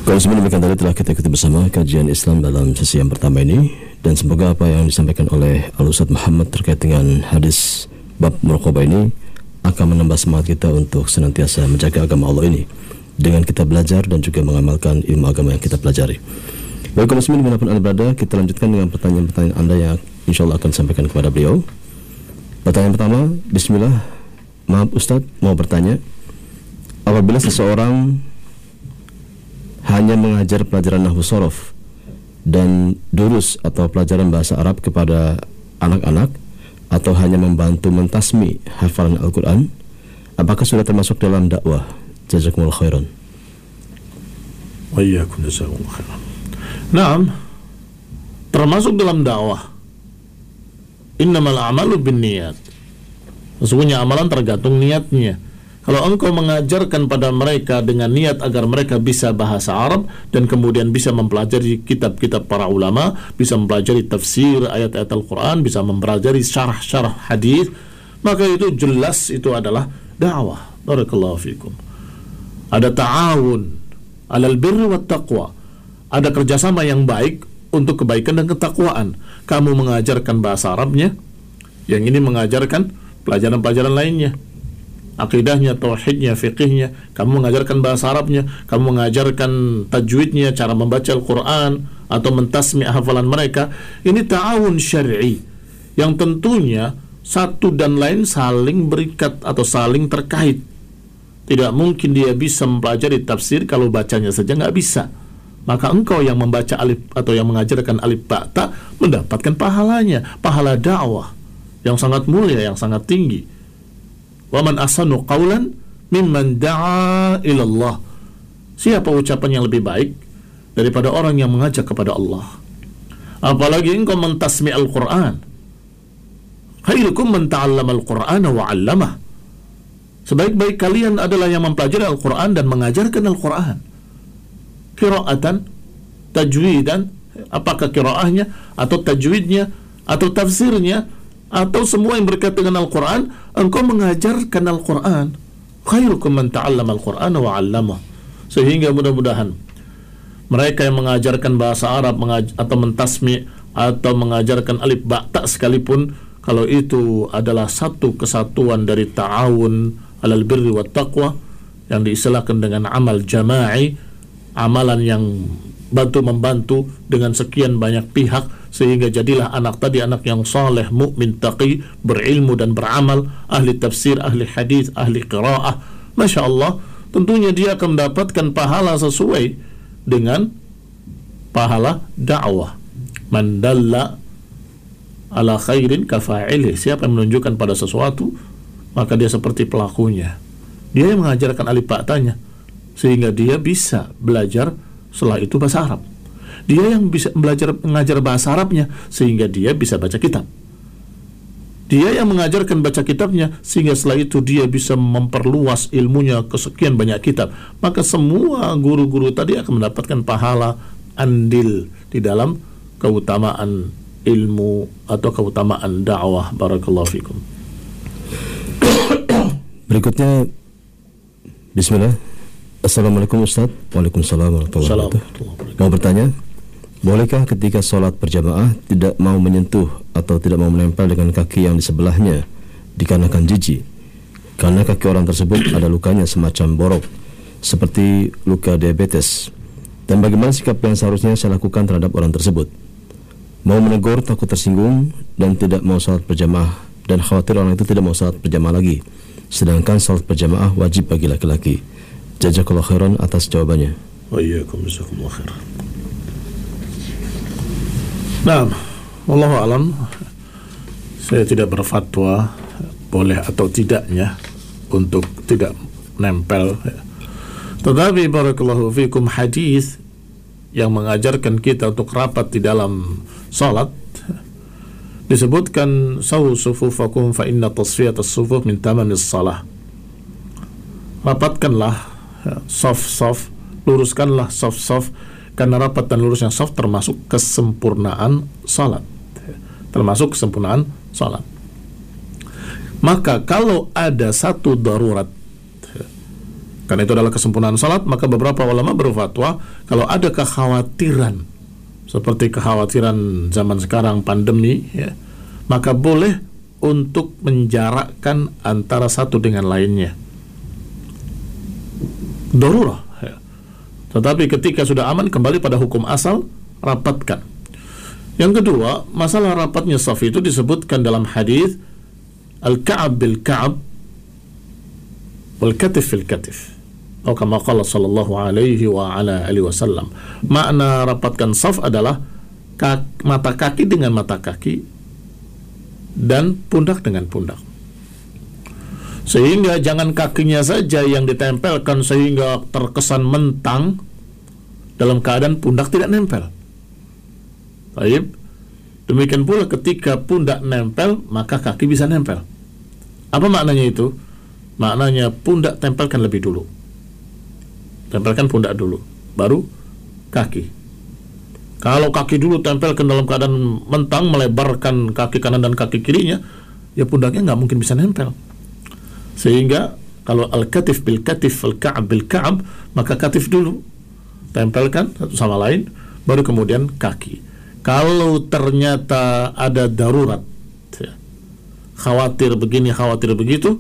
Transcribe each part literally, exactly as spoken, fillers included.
Kalau demikian tadi telah kita ikuti bersama kajian Islam dalam sesi yang pertama ini, dan semoga apa yang disampaikan oleh Al-Ustaz Muhammad terkait dengan hadis bab muraqabah ini akan menambah semangat kita untuk senantiasa menjaga agama Allah ini dengan kita belajar dan juga mengamalkan ilmu agama yang kita pelajari. Baik kaum muslimin dimanapun Anda berada, kita lanjutkan dengan pertanyaan-pertanyaan Anda yang insya Allah akan disampaikan kepada beliau. Pertanyaan pertama, bismillah. Maaf Ustaz, mau bertanya, apabila seseorang hanya mengajar pelajaran nahwu shorof dan durus atau pelajaran bahasa Arab kepada anak-anak, atau hanya membantu mentasmi hafalan Al-Quran, apakah sudah termasuk dalam dakwah? Jazakumullah khairan. Wa iyyakum jazakumullah khairan. Naam, termasuk dalam dakwah. Innamal a'malu binniyat. Sesungguhnya amalan tergantung niatnya. Kalau engkau mengajarkan pada mereka dengan niat agar mereka bisa bahasa Arab dan kemudian bisa mempelajari kitab-kitab para ulama, bisa mempelajari tafsir ayat-ayat Al-Quran, bisa mempelajari syarah-syarah hadis, maka itu jelas itu adalah dakwah. Barakallahu fikum. Ada ta'awun alal birri wat taqwa. Ada kerjasama yang baik untuk kebaikan dan ketakwaan. Kamu mengajarkan bahasa Arabnya, yang ini mengajarkan pelajaran-pelajaran lainnya, akidahnya, tauhidnya, fiqihnya. Kamu mengajarkan bahasa Arabnya, kamu mengajarkan tajwidnya, cara membaca Al-Quran, atau mentasmi hafalan mereka. Ini ta'awun syar'i yang tentunya satu dan lain saling berikat atau saling terkait. Tidak mungkin dia bisa mempelajari tafsir kalau bacanya saja nggak bisa. Maka engkau yang membaca alif atau yang mengajarkan alif ba ta mendapatkan pahalanya, pahala dakwah yang sangat mulia, yang sangat tinggi. Wa man ahsanu qawlan mimman da'a ila Allah. Siapa ucapan yang lebih baik daripada orang yang mengajak kepada Allah? Apalagi engkau mentasmi Al-Quran. Khairukum man ta'allama Al-Qur'ana wa 'allamah. Sebaik-baik kalian adalah yang mempelajari Al-Quran dan mengajarkan Al-Quran. Qira'atan, tajwidan, apakah qira'ahnya atau tajwidnya atau tafsirnya atau semua yang berkaitan dengan Al-Quran, engkau mengajarkan Al-Quran. Khairukum man ta'allama Al-Qur'ana wa 'allamah. Sehingga mudah-mudahan mereka yang mengajarkan bahasa Arab mengaj- atau mentasmi atau mengajarkan alif ba ta sekalipun, kalau itu adalah satu kesatuan dari ta'awun alal birri wat taqwa yang diistilahkan dengan amal jama'i, amalan yang bantu membantu dengan sekian banyak pihak, sehingga jadilah anak tadi anak yang saleh, mukmin, taqi, berilmu dan beramal, ahli tafsir, ahli hadis, ahli qiraah. Masya Allah, tentunya dia akan mendapatkan pahala sesuai dengan pahala dakwah. Man dalla ala khairin kafa'ilih. Siapa yang menunjukkan pada sesuatu, maka dia seperti pelakunya. Dia yang mengajarkan alif ba ta-nya sehingga dia bisa belajar setelah itu bahasa Arab. Dia yang bisa belajar mengajar bahasa Arabnya sehingga dia bisa baca kitab. Dia yang mengajarkan baca kitabnya sehingga setelah itu dia bisa memperluas ilmunya ke sekian banyak kitab. Maka semua guru-guru tadi akan mendapatkan pahala andil di dalam keutamaan ilmu atau keutamaan dakwah. Barakallahu fikum. Berikutnya, bismillah. Assalamualaikum Ustaz. Waalaikumsalam warahmatullahi wabarakatuh. Mau bertanya, bolehkah ketika sholat berjamaah tidak mau menyentuh atau tidak mau menempel dengan kaki yang di sebelahnya dikarenakan jijik? Karena kaki orang tersebut ada lukanya semacam borok, seperti luka diabetes. Dan bagaimana sikap yang seharusnya saya lakukan terhadap orang tersebut? Mau menegur takut tersinggung dan tidak mau sholat berjamaah, dan khawatir orang itu tidak mau sholat berjamaah lagi, sedangkan sholat berjamaah wajib bagi laki-laki. Jazakallahu khairan atas jawabannya. Wa iyyakum jazakumullah khairan. Nah, wallahu alam, saya tidak berfatwa boleh atau tidaknya untuk tidak nempel. Tetapi barakallahu fikum, hadis yang mengajarkan kita untuk rapat di dalam salat disebutkan sawu sufufakum fa inna tasfiyatas sufuf min tamamis salah. Rapatkanlah soft-soft, luruskanlah soft-soft, karena rapat dan lurusnya soft termasuk kesempurnaan salat, termasuk kesempurnaan salat. Maka kalau ada satu darurat Karena itu adalah kesempurnaan salat, maka beberapa ulama berfatwa kalau ada kekhawatiran seperti kekhawatiran zaman sekarang pandemi, ya, maka boleh untuk menjarakkan antara satu dengan lainnya. Darurah, ya. Tetapi ketika sudah aman, kembali pada hukum asal, rapatkan. Yang kedua, masalah rapatnya saf itu disebutkan dalam hadis al-ka'ab bil-ka'ab wal-katif fil-katif, atau kama qala sallallahu alaihi wa ala alihi wasallam. Makna rapatkan saf adalah kaki, mata kaki dengan mata kaki dan pundak dengan pundak. Sehingga jangan kakinya saja yang ditempelkan sehingga terkesan mentang, dalam keadaan pundak tidak nempel. Baik. Demikian pula ketika pundak nempel, maka kaki bisa nempel. Apa maknanya itu? Maknanya pundak tempelkan lebih dulu. Tempelkan pundak dulu, baru kaki. Kalau kaki dulu tempelkan dalam keadaan mentang, melebarkan kaki kanan dan kaki kirinya, ya pundaknya nggak mungkin bisa nempel. Sehingga kalau al-katif bil-katif, al-ka'ab bil-ka'ab, maka katif dulu, tempelkan satu sama lain, baru kemudian kaki. Kalau ternyata ada darurat, ya, khawatir begini, khawatir begitu,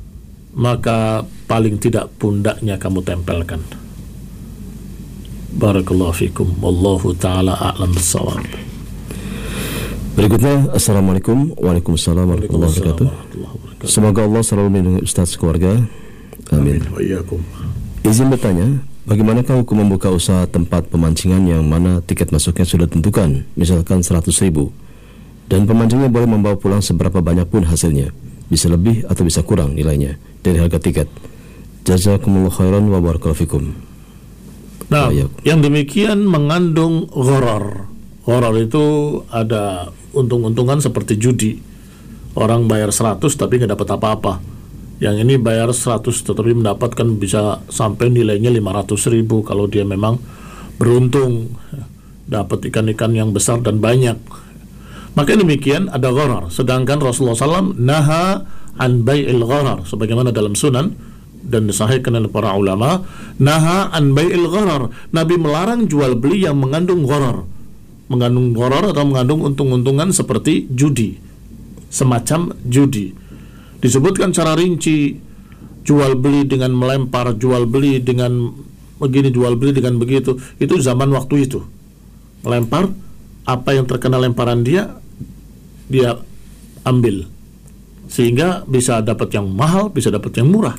maka paling tidak pundaknya kamu tempelkan. Barakallahu fikum, wallahu ta'ala a'lam bis-shawab. Berikutnya, Assalamualaikum. Waalaikumsalam warahmatullahi wabarakatuh. Semoga Allah selalu melindungi Ustaz keluarga. Amin. Izin bertanya, bagaimanakah hukum membuka usaha tempat pemancingan yang mana tiket masuknya sudah ditentukan, misalkan seratus ribu, dan pemancingnya boleh membawa pulang seberapa banyak pun hasilnya, bisa lebih atau bisa kurang nilainya dari harga tiket. Jazakumullah khairan wa barakallahu fikum. Nah, yang demikian mengandung gharar. Gharar itu ada untung-untungan seperti judi. Orang bayar seratus tapi nggak dapat apa-apa. Yang ini bayar seratus tetapi mendapatkan bisa sampai nilainya lima ratus ribu kalau dia memang beruntung dapat ikan-ikan yang besar dan banyak. Maka demikian ada gharar. Sedangkan Rasulullah shallallahu alaihi wasallam naha an bai'il gharar, sebagaimana dalam sunan dan disahihkan oleh para ulama, naha an bai'il gharar. Nabi melarang jual beli yang mengandung gharar. Mengandung gharar atau mengandung untung-untungan seperti judi, semacam judi. Disebutkan secara rinci, jual beli dengan melempar, jual beli dengan begini, jual beli dengan begitu. Itu zaman waktu itu. Melempar, apa yang terkena lemparan dia, dia ambil. Sehingga bisa dapat yang mahal, bisa dapat yang murah.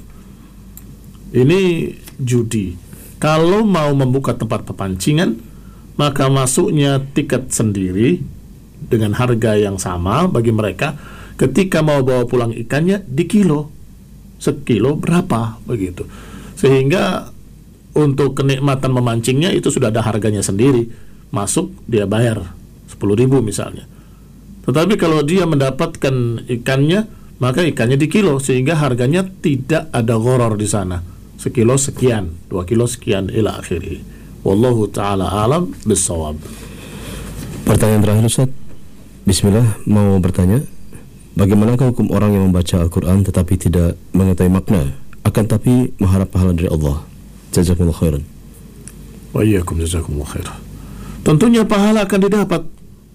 Ini judi. Kalau mau membuka tempat pemancingan, maka masuknya tiket sendiri dengan harga yang sama bagi mereka. Ketika mau bawa pulang ikannya di kilo, sekilo berapa begitu. Sehingga untuk kenikmatan memancingnya itu sudah ada harganya sendiri. Masuk dia bayar sepuluh ribu misalnya. Tetapi kalau dia mendapatkan ikannya, maka ikannya di kilo, sehingga harganya tidak ada gharar di sana. Sekilo sekian, dua kilo sekian, ila akhiri. Wallahu ta'ala alam bis-shawab. Pertanyaan terakhir, Ustaz. Bismillah, mau bertanya, bagaimanakah hukum orang yang membaca Al-Quran tetapi tidak mengetahui makna, akan tapi mengharap pahala dari Allah? Jazakumullah khairan. Wa iyyakum, jazakumullah khairan. Tentunya pahala akan didapat.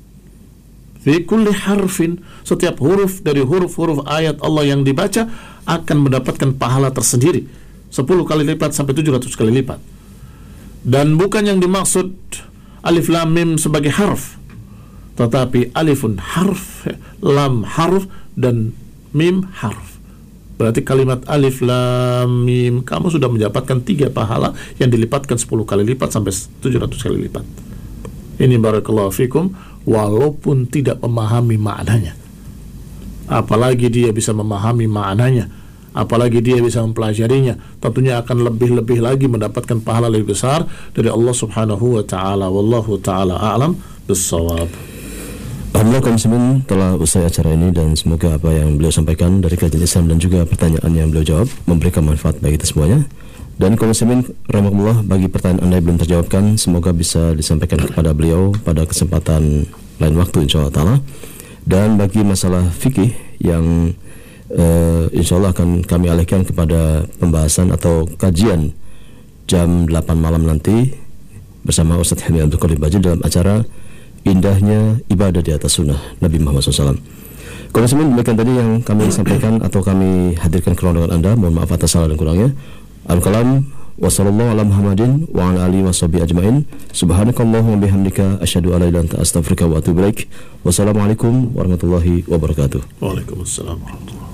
Fi kulli harfin, setiap huruf dari huruf-huruf ayat Allah yang dibaca akan mendapatkan pahala tersendiri, sepuluh kali lipat sampai tujuh ratus kali lipat. Dan bukan yang dimaksud alif lam mim sebagai harf, tetapi alifun harf, lam harf, dan mim harf. Berarti kalimat alif lam mim, kamu sudah mendapatkan tiga pahala yang dilipatkan sepuluh kali lipat sampai tujuh ratus kali lipat. Ini barakallahu fikum, walaupun tidak memahami maknanya. Apalagi dia bisa memahami maknanya, apalagi dia bisa mempelajarinya, tentunya akan lebih-lebih lagi mendapatkan pahala lebih besar dari Allah Subhanahu wa taala. Wallahu taala a'lam bis-shawab. Alhamdulillah, kaum muslimin, telah usai acara ini dan semoga apa yang beliau sampaikan dari kajian Islam dan juga pertanyaan yang beliau jawab memberikan manfaat bagi kita semuanya. Dan kaum muslimin rahimakumullah, bagi pertanyaan Anda yang belum terjawabkan, semoga bisa disampaikan kepada beliau pada kesempatan lain waktu insyaallah taala. Dan bagi masalah fikih yang uh, insya Allah akan kami alihkan kepada pembahasan atau kajian jam delapan malam nanti bersama Ustaz Hilmi Abdul Qadir Bajil dalam acara Indahnya Ibadah di Atas Sunnah Nabi Muhammad shallallahu alaihi wasallam. Kalau semuanya demikian tadi yang kami sampaikan atau kami hadirkan ke ruang dengan Anda. Mohon maaf atas salah dan kurangnya. Al-Kalam wa sallallahu ala Muhammadin wa ala alihi wa sahbihi ajmain. Subhanakallahumma bihamdika asyhadu an la ilaha illa anta astaghfiruka wa atubu ilaik. Wassalamualaikum warahmatullahi wabarakatuh. Waalaikumsalam warahmatullahi wabarakatuh.